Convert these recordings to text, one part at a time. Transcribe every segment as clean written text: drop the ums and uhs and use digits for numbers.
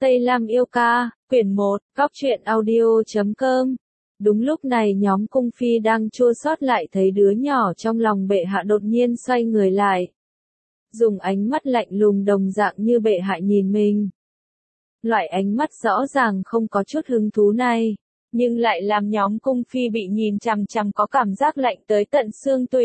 Tây Lam yêu ca, quyển 1, Cóc truyện audio.com. Đúng lúc này nhóm cung phi đang chua xót lại thấy đứa nhỏ trong lòng bệ hạ đột nhiên xoay người lại. Dùng ánh mắt lạnh lùng đồng dạng như bệ hạ nhìn mình. Loại ánh mắt rõ ràng không có chút hứng thú này, nhưng lại làm nhóm cung phi bị nhìn chằm chằm có cảm giác lạnh tới tận xương tủy.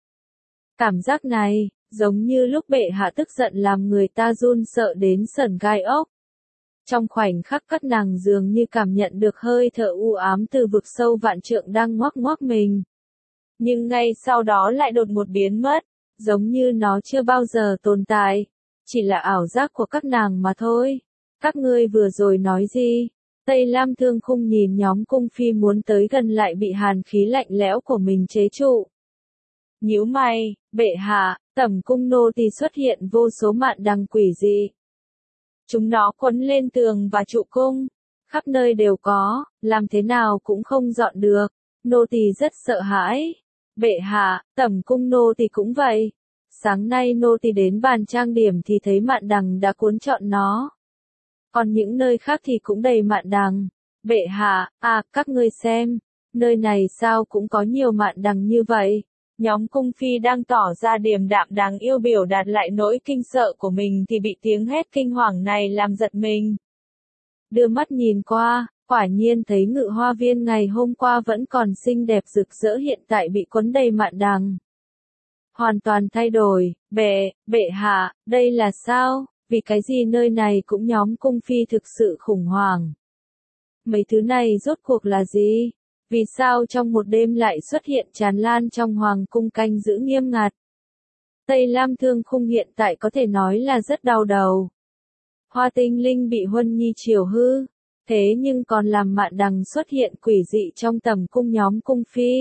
Cảm giác này, giống như lúc bệ hạ tức giận làm người ta run sợ đến sởn gai ốc. Trong khoảnh khắc các nàng dường như cảm nhận được hơi thở u ám từ vực sâu vạn trượng đang ngoác ngoác mình. Nhưng ngay sau đó lại đột ngột biến mất, giống như nó chưa bao giờ tồn tại. Chỉ là ảo giác của các nàng mà thôi. Các ngươi vừa rồi nói gì? Tây Lam Thương Khung nhìn nhóm cung phi muốn tới gần lại bị hàn khí lạnh lẽo của mình chế trụ. Nhíu mày, bệ hạ, tẩm cung nô tỳ xuất hiện vô số mạn đằng quỷ dị. Chúng nó quấn lên tường và trụ cung, khắp nơi đều có, làm thế nào cũng không dọn được. Nô tỳ rất sợ hãi. Bệ hạ, tẩm cung nô tỳ cũng vậy. Sáng nay nô tỳ đến bàn trang điểm thì thấy mạn đằng đã cuốn trọn nó. Còn những nơi khác thì cũng đầy mạn đằng. Bệ hạ, các ngươi xem, nơi này sao cũng có nhiều mạn đằng như vậy. Nhóm cung phi đang tỏ ra điềm đạm đáng yêu biểu đạt lại nỗi kinh sợ của mình thì bị tiếng hét kinh hoàng này làm giật mình. Đưa mắt nhìn qua, quả nhiên thấy Ngự Hoa Viên ngày hôm qua vẫn còn xinh đẹp rực rỡ hiện tại bị quấn đầy mạn đằng. Hoàn toàn thay đổi, bệ hạ, đây là sao? Vì cái gì nơi này cũng nhóm cung phi thực sự khủng hoảng. Mấy thứ này rốt cuộc là gì? Vì sao trong một đêm lại xuất hiện tràn lan trong hoàng cung canh giữ nghiêm ngặt? Tây Lam Thương Khung hiện tại có thể nói là rất đau đầu. Hoa Tinh Linh bị Huân Nhi chiều hư, thế nhưng còn làm mạn đằng xuất hiện quỷ dị trong tầm cung nhóm cung phi.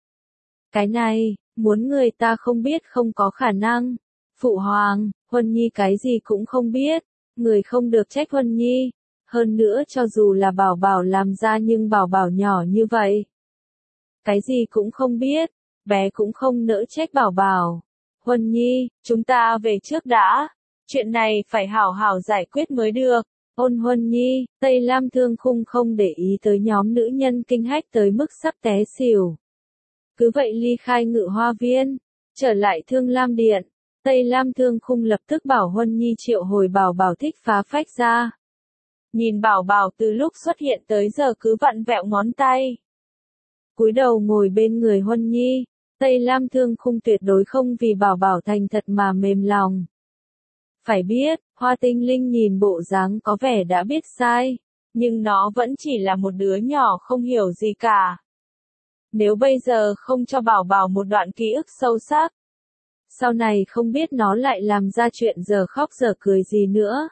Cái này, muốn người ta không biết không có khả năng. Phụ hoàng, Huân Nhi cái gì cũng không biết, người không được trách Huân Nhi. Hơn nữa cho dù là Bảo Bảo làm ra nhưng Bảo Bảo nhỏ như vậy. Cái gì cũng không biết, bé cũng không nỡ trách Bảo Bảo. Huân Nhi, chúng ta về trước đã. Chuyện này phải hảo hảo giải quyết mới được. Ôn Huân Nhi, Tây Lam Thương Khung không để ý tới nhóm nữ nhân kinh hách tới mức sắp té xỉu. Cứ vậy ly khai Ngự Hoa Viên, trở lại Thương Lam Điện. Tây Lam Thương Khung lập tức bảo Huân Nhi triệu hồi Bảo Bảo thích phá phách ra. Nhìn Bảo Bảo từ lúc xuất hiện tới giờ cứ vặn vẹo ngón tay. Cúi đầu ngồi bên người Huân Nhi, Tây Lam Thương Khung tuyệt đối không vì Bảo Bảo thành thật mà mềm lòng. Phải biết, Hoa Tinh Linh nhìn bộ dáng có vẻ đã biết sai, nhưng nó vẫn chỉ là một đứa nhỏ không hiểu gì cả. Nếu bây giờ không cho Bảo Bảo một đoạn ký ức sâu sắc, sau này không biết nó lại làm ra chuyện giờ khóc giờ cười gì nữa.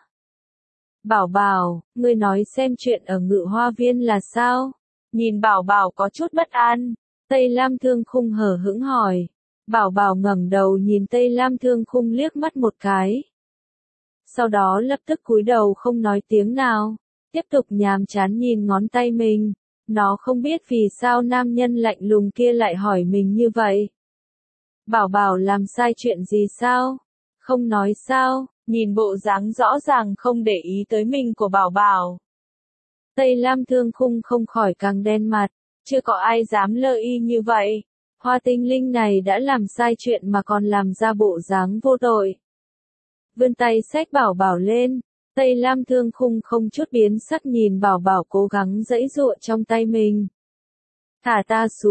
Bảo Bảo, ngươi nói xem chuyện ở Ngự Hoa Viên là sao? Nhìn Bảo Bảo có chút bất an, Tây Lam Thương Khung hờ hững hỏi. Bảo Bảo ngẩng đầu nhìn Tây Lam Thương Khung liếc mắt một cái. Sau đó lập tức cúi đầu không nói tiếng nào, tiếp tục nhàm chán nhìn ngón tay mình. Nó không biết vì sao nam nhân lạnh lùng kia lại hỏi mình như vậy. Bảo Bảo làm sai chuyện gì sao? Không nói sao? Nhìn bộ dáng rõ ràng không để ý tới mình của Bảo Bảo. Tây Lam Thương Khung không khỏi càng đen mặt, chưa có ai dám lơ y như vậy. Hoa Tinh Linh này đã làm sai chuyện mà còn làm ra bộ dáng vô tội. Vươn tay xách Bảo Bảo lên, Tây Lam Thương Khung không chút biến sắc nhìn Bảo Bảo cố gắng giãy giụa trong tay mình. Thả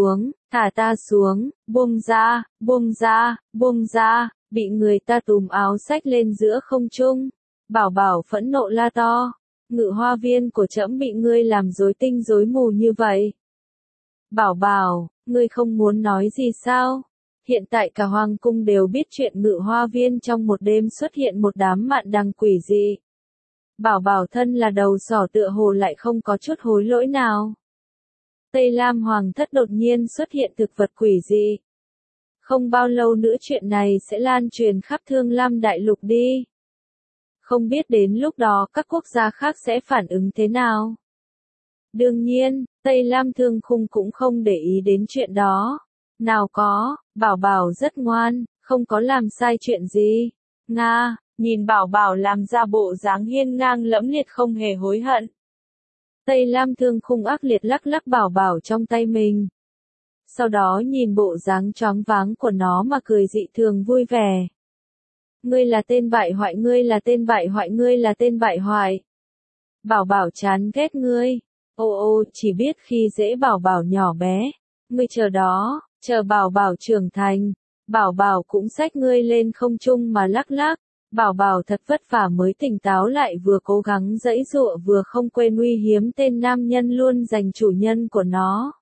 ta xuống, buông ra, bị người ta túm áo xách lên giữa không trung. Bảo Bảo phẫn nộ la to, Ngự Hoa Viên của trẫm bị ngươi làm rối tinh rối mù như vậy. Bảo Bảo, ngươi không muốn nói gì sao? Hiện tại cả hoàng cung đều biết chuyện Ngự Hoa Viên trong một đêm xuất hiện một đám mạn đằng quỷ dị. Bảo Bảo thân là đầu sỏ tựa hồ lại không có chút hối lỗi nào. Tây Lam Hoàng thất đột nhiên xuất hiện thực vật quỷ dị. Không bao lâu nữa chuyện này sẽ lan truyền khắp Thương Lam Đại Lục đi. Không biết đến lúc đó các quốc gia khác sẽ phản ứng thế nào. Đương nhiên, Tây Lam Thương Khung cũng không để ý đến chuyện đó. Nào có, Bảo Bảo rất ngoan, không có làm sai chuyện gì. Nga, nhìn Bảo Bảo làm ra bộ dáng hiên ngang lẫm liệt không hề hối hận. Tây Lam Thương Khung ác liệt lắc lắc Bảo Bảo trong tay mình. Sau đó nhìn bộ dáng choáng váng của nó mà cười dị thường vui vẻ. Ngươi là tên bại hoại, ngươi là tên bại hoại, ngươi là tên bại hoại. Bảo Bảo chán ghét ngươi. Ô ô, chỉ biết khi dễ Bảo Bảo nhỏ bé. Ngươi chờ đó, chờ Bảo Bảo trưởng thành. Bảo Bảo cũng xách ngươi lên không trung mà lắc lắc. Bảo Bảo thật vất vả mới tỉnh táo lại, vừa cố gắng giãy giụa vừa không quên uy hiếm tên nam nhân luôn giành chủ nhân của nó.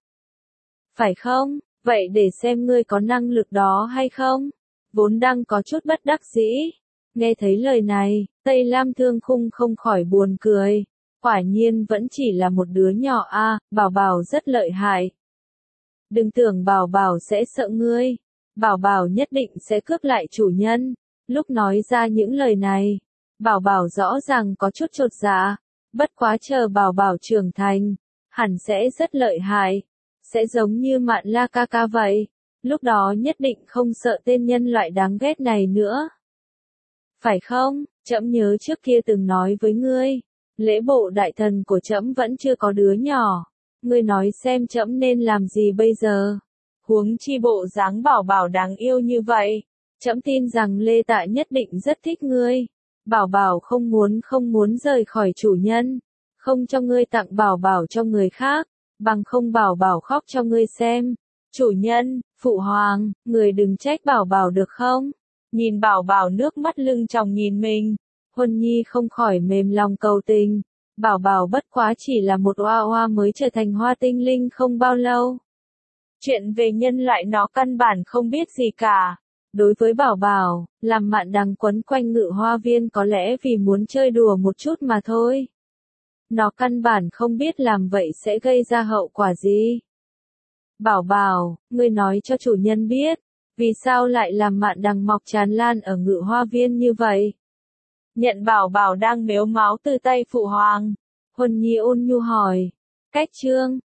Phải không? Vậy để xem ngươi có năng lực đó hay không? Vốn đang có chút bất đắc dĩ. Nghe thấy lời này, Tây Lam Thương Khung không khỏi buồn cười. Quả nhiên vẫn chỉ là một đứa nhỏ a, Bảo Bảo rất lợi hại. Đừng tưởng Bảo Bảo sẽ sợ ngươi. Bảo Bảo nhất định sẽ cướp lại chủ nhân. Lúc nói ra những lời này, Bảo Bảo rõ ràng có chút chột dạ. Bất quá chờ Bảo Bảo trưởng thành, hẳn sẽ rất lợi hại. Sẽ giống như Mạn La ca ca vậy. Lúc đó nhất định không sợ tên nhân loại đáng ghét này nữa. Phải không? Trẫm nhớ trước kia từng nói với ngươi, lễ bộ đại thần của trẫm vẫn chưa có đứa nhỏ. Ngươi nói xem trẫm nên làm gì bây giờ? Huống chi bộ dáng Bảo Bảo đáng yêu như vậy. Trẫm tin rằng Lê Tạ nhất định rất thích ngươi. Bảo Bảo không muốn rời khỏi chủ nhân. Không cho ngươi tặng Bảo Bảo cho người khác. Bằng không Bảo Bảo khóc cho ngươi xem. Chủ nhân, phụ hoàng, người đừng trách Bảo Bảo được không? Nhìn Bảo Bảo nước mắt lưng tròng nhìn mình, Huân Nhi không khỏi mềm lòng cầu tình. Bảo Bảo bất quá chỉ là một oa oa mới trở thành hoa tinh linh không bao lâu. Chuyện về nhân loại nó căn bản không biết gì cả. Đối với Bảo Bảo, làm Mạn Đằng quấn quanh Ngự Hoa Viên có lẽ vì muốn chơi đùa một chút mà thôi. Nó căn bản không biết làm vậy sẽ gây ra hậu quả gì. Bảo Bảo, ngươi nói cho chủ nhân biết, vì sao lại làm Mạn Đằng mọc tràn lan ở Ngự Hoa Viên như vậy? Nhận Bảo Bảo đang mếu máo từ tay phụ hoàng. Huân Nhi ôn nhu hỏi. Cách chương